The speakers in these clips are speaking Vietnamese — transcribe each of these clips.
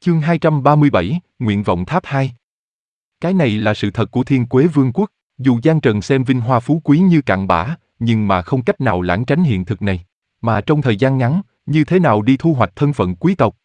Chương 237, Nguyện vọng tháp 2. Cái này là sự thật của Thiên Quế Vương quốc, dù Giang Trần xem vinh hoa phú quý như cặn bã, nhưng mà không cách nào lảng tránh hiện thực này. Mà trong thời gian ngắn, như thế nào đi thu hoạch thân phận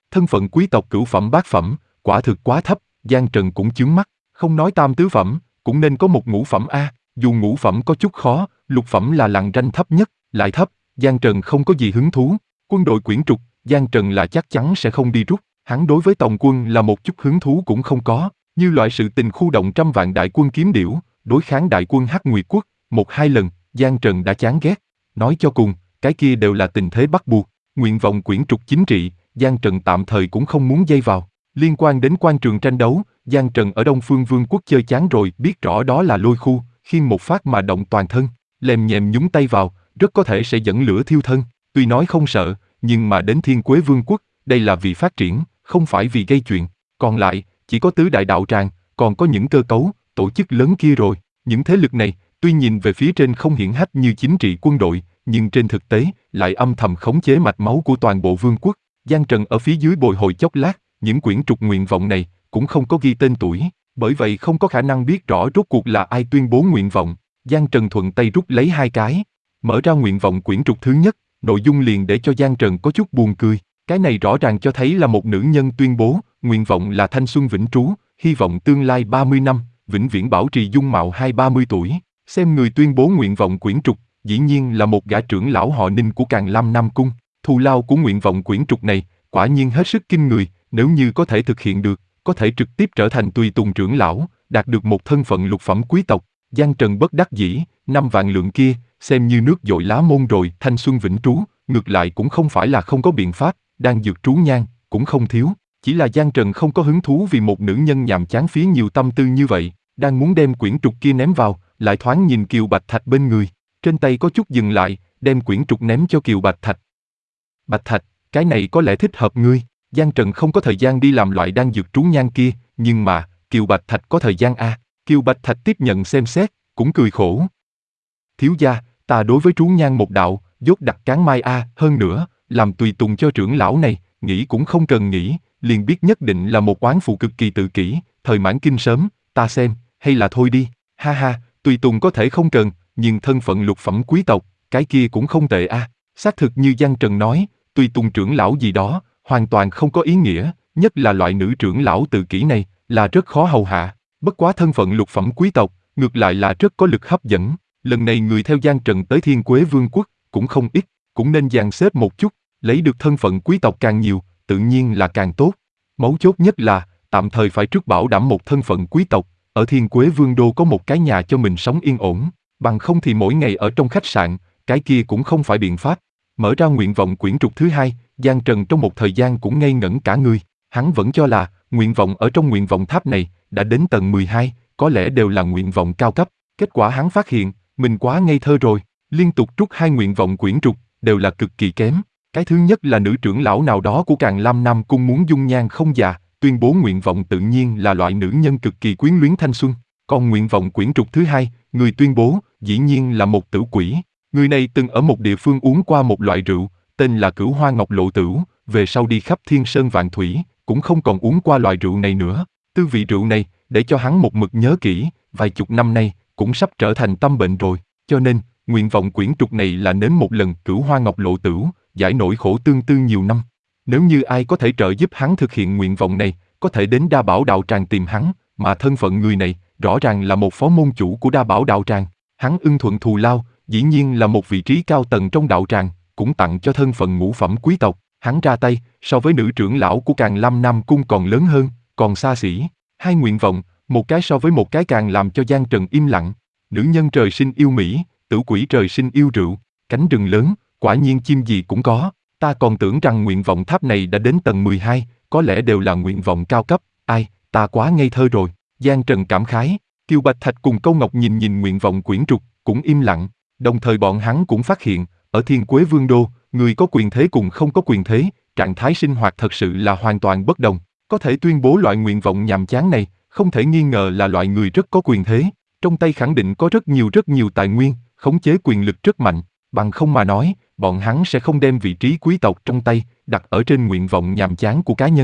quý tộc cửu phẩm bát phẩm, quả thực quá thấp, Giang Trần cũng chướng mắt, không nói tam tứ phẩm, cũng nên có một ngũ phẩm A, dù ngũ phẩm có chút khó, lục phẩm là lằn ranh thấp nhất, lại thấp, Giang Trần không có gì hứng thú. Quân đội quyển trục, Giang Trần là chắc chắn sẽ không đi rút. Hắn đối với Tòng quân là một chút hứng thú cũng không có, như loại sự tình khu động trăm vạn đại quân kiếm điểu, đối kháng đại quân Hắc Nguyệt quốc, một hai lần, Giang Trần đã chán ghét. Nói cho cùng, cái kia đều là tình thế bắt buộc, nguyện vọng quyển trục chính trị, Giang Trần tạm thời cũng không muốn dây vào. Liên quan đến quan trường tranh đấu, Giang Trần ở Đông Phương Vương quốc chơi chán rồi, biết rõ đó là lôi khu, khiêng một phát mà động toàn thân, lèm nhèm nhúng tay vào, rất có thể sẽ dẫn lửa thiêu thân. Tuy nói không sợ, nhưng mà đến Thiên Quế Vương quốc, đây là vì phát triển, không phải vì gây chuyện. Còn lại, chỉ có tứ đại đạo tràng, còn có những cơ cấu, tổ chức lớn kia rồi. Những thế lực này, tuy nhìn về phía trên không hiển hách như chính trị quân đội, nhưng trên thực tế, lại âm thầm khống chế mạch máu của toàn bộ vương quốc. Giang Trần ở phía dưới bồi hồi chốc lát, những quyển trục nguyện vọng này, cũng không có ghi tên tuổi, bởi vậy không có khả năng biết rõ rốt cuộc là ai tuyên bố nguyện vọng. Giang Trần thuận tay rút lấy hai cái, mở ra nguyện vọng quyển trục thứ nhất, nội dung liền để cho Giang Trần có chút buồn cười. Cái này rõ ràng cho thấy là một nữ nhân tuyên bố, nguyện vọng là thanh xuân vĩnh trú, hy vọng tương lai 30 năm, vĩnh viễn bảo trì dung mạo 20-30 tuổi. Xem người tuyên bố nguyện vọng quyển trục, dĩ nhiên là một gã trưởng lão họ Ninh của Càn Lam Nam Cung. Thù lao của nguyện vọng quyển trục này, quả nhiên hết sức kinh người, nếu như có thể thực hiện được, có thể trực tiếp trở thành tùy tùng trưởng lão, đạt được một thân phận lục phẩm quý tộc. Giang Trần bất đắc dĩ, 5 vạn lượng kia, xem như nước dội lá môn rồi, thanh xuân vĩnh trú, ngược lại cũng không phải là không có biện pháp. Đang dược trú nhang, cũng không thiếu, chỉ là Giang Trần không có hứng thú vì một nữ nhân nhàm chán phí nhiều tâm tư như vậy, đang muốn đem quyển trục kia ném vào, lại thoáng nhìn Kiều Bạch Thạch bên người, trên tay có chút dừng lại, đem quyển trục ném cho Kiều Bạch Thạch. Bạch Thạch, cái này có lẽ thích hợp ngươi, Giang Trần không có thời gian đi làm loại đang dược trú nhang kia, nhưng mà, Kiều Bạch Thạch có thời gian a. Kiều Bạch Thạch tiếp nhận xem xét, cũng cười khổ. Thiếu gia, ta đối với trú nhang một đạo, dốt đặt cán mai a, hơn nữa, làm tùy tùng cho trưởng lão này, nghĩ cũng không cần nghĩ, liền biết nhất định là một oán phụ cực kỳ tự kỷ, thời mãn kinh sớm, ta xem, hay là thôi đi, ha ha, tùy tùng có thể không cần, nhưng thân phận lục phẩm quý tộc, cái kia cũng không tệ a. Xác thực như Giang Trần nói, tùy tùng trưởng lão gì đó, hoàn toàn không có ý nghĩa, nhất là loại nữ trưởng lão tự kỷ này, là rất khó hầu hạ, bất quá thân phận lục phẩm quý tộc, ngược lại là rất có lực hấp dẫn. Lần này người theo Giang Trần tới Thiên Quế Vương quốc, cũng không ít, cũng nên dàn xếp một chút, lấy được thân phận quý tộc càng nhiều, tự nhiên là càng tốt. Mấu chốt nhất là, tạm thời phải trước bảo đảm một thân phận quý tộc, ở Thiên Quế Vương đô có một cái nhà cho mình sống yên ổn, bằng không thì mỗi ngày ở trong khách sạn, cái kia cũng không phải biện pháp. Mở ra nguyện vọng quyển trục thứ hai, Giang Trần trong một thời gian cũng ngây ngẩn cả người, hắn vẫn cho là, nguyện vọng ở trong nguyện vọng tháp này, đã đến tầng 12, có lẽ đều là nguyện vọng cao cấp, kết quả hắn phát hiện, mình quá ngây thơ rồi, liên tục trút hai nguyện vọng quyển trục, đều là cực kỳ kém. Cái thứ nhất là nữ trưởng lão nào đó của Càn Lam Nam Cung muốn dung nhan không già, tuyên bố nguyện vọng tự nhiên là loại nữ nhân cực kỳ quyến luyến thanh xuân. Còn nguyện vọng quyển trục thứ hai, người tuyên bố, dĩ nhiên là một tử quỷ. Người này từng ở một địa phương uống qua một loại rượu, tên là Cửu Hoa Ngọc Lộ Tửu, về sau đi khắp thiên sơn vạn thủy, cũng không còn uống qua loại rượu này nữa. Tư vị rượu này, để cho hắn một mực nhớ kỹ, vài chục năm nay, cũng sắp trở thành tâm bệnh rồi, cho nên, nguyện vọng quyển trục này là nếm một lần Cửu Hoa Ngọc Lộ Tửu, giải nỗi khổ tương tư nhiều năm. Nếu như ai có thể trợ giúp hắn thực hiện nguyện vọng này, có thể đến Đa Bảo đạo tràng tìm hắn, mà thân phận người này, rõ ràng là một phó môn chủ của Đa Bảo đạo tràng. Hắn ưng thuận thù lao, dĩ nhiên là một vị trí cao tầng trong đạo tràng, cũng tặng cho thân phận ngũ phẩm quý tộc. Hắn ra tay, so với nữ trưởng lão của Càn Lam Nam Cung còn lớn hơn, còn xa xỉ. Hai nguyện vọng, một cái so với một cái càng làm cho Giang Trần im lặng. Nữ nhân trời sinh yêu mỹ, tử quỷ trời sinh yêu rượu, cánh rừng lớn, quả nhiên chim gì cũng có. Ta còn tưởng rằng nguyện vọng tháp này đã đến tầng 12, có lẽ đều là nguyện vọng cao cấp. Ai, ta quá ngây thơ rồi. Giang Trần cảm khái. Kiều Bạch Thạch cùng Câu Ngọc nhìn nguyện vọng quyển trục, cũng im lặng. Đồng thời bọn hắn cũng phát hiện, ở Thiên Quế Vương đô, người có quyền thế cùng không có quyền thế, trạng thái sinh hoạt thật sự là hoàn toàn bất đồng. Có thể tuyên bố loại nguyện vọng nhàm chán này, không thể nghi ngờ là loại người rất có quyền thế. Trong tay khẳng định có rất nhiều tài nguyên, khống chế quyền lực rất mạnh. Bằng không mà nói, bọn hắn sẽ không đem vị trí quý tộc trong tay đặt ở trên nguyện vọng nhàm chán của cá nhân.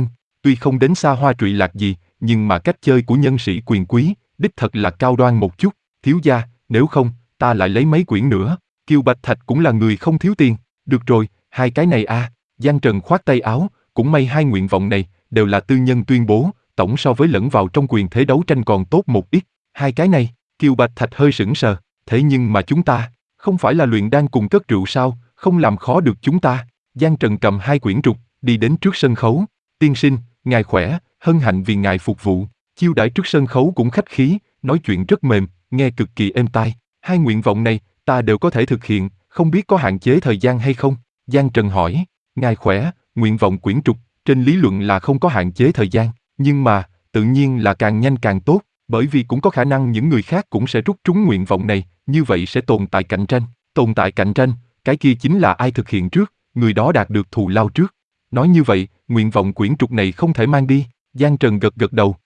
tuy không đến xa hoa trụy lạc gì, nhưng mà cách chơi của nhân sĩ quyền quý, đích thật là cao đoan một chút. Thiếu gia, nếu không, ta lại lấy mấy quyển nữa. Kiều Bạch Thạch cũng là người không thiếu tiền. Được rồi, hai cái này a. Giang Trần khoát tay áo, cũng may hai nguyện vọng này đều là tư nhân tuyên bố, tổng so với lẫn vào trong quyền thế đấu tranh còn tốt một ít. Hai cái này, Kiều Bạch Thạch hơi sững sờ, thế nhưng mà chúng ta, không phải là luyện đan cùng cất rượu sao, không làm khó được chúng ta. Giang Trần cầm hai quyển trục, đi đến trước sân khấu. Tiên sinh, ngài khỏe, hân hạnh vì ngài phục vụ. Chiêu đãi trước sân khấu cũng khách khí, nói chuyện rất mềm, nghe cực kỳ êm tai. Hai nguyện vọng này, ta đều có thể thực hiện, không biết có hạn chế thời gian hay không? Giang Trần hỏi, ngài khỏe, nguyện vọng quyển trục, trên lý luận là không có hạn chế thời gian, nhưng mà, tự nhiên là càng nhanh càng tốt, bởi vì cũng có khả năng những người khác cũng sẽ rút trúng nguyện vọng này, như vậy sẽ tồn tại cạnh tranh. Tồn tại cạnh tranh, cái kia chính là ai thực hiện trước, người đó đạt được thù lao trước. Nói như vậy, nguyện vọng quyển trục này không thể mang đi. Giang Trần gật gật đầu,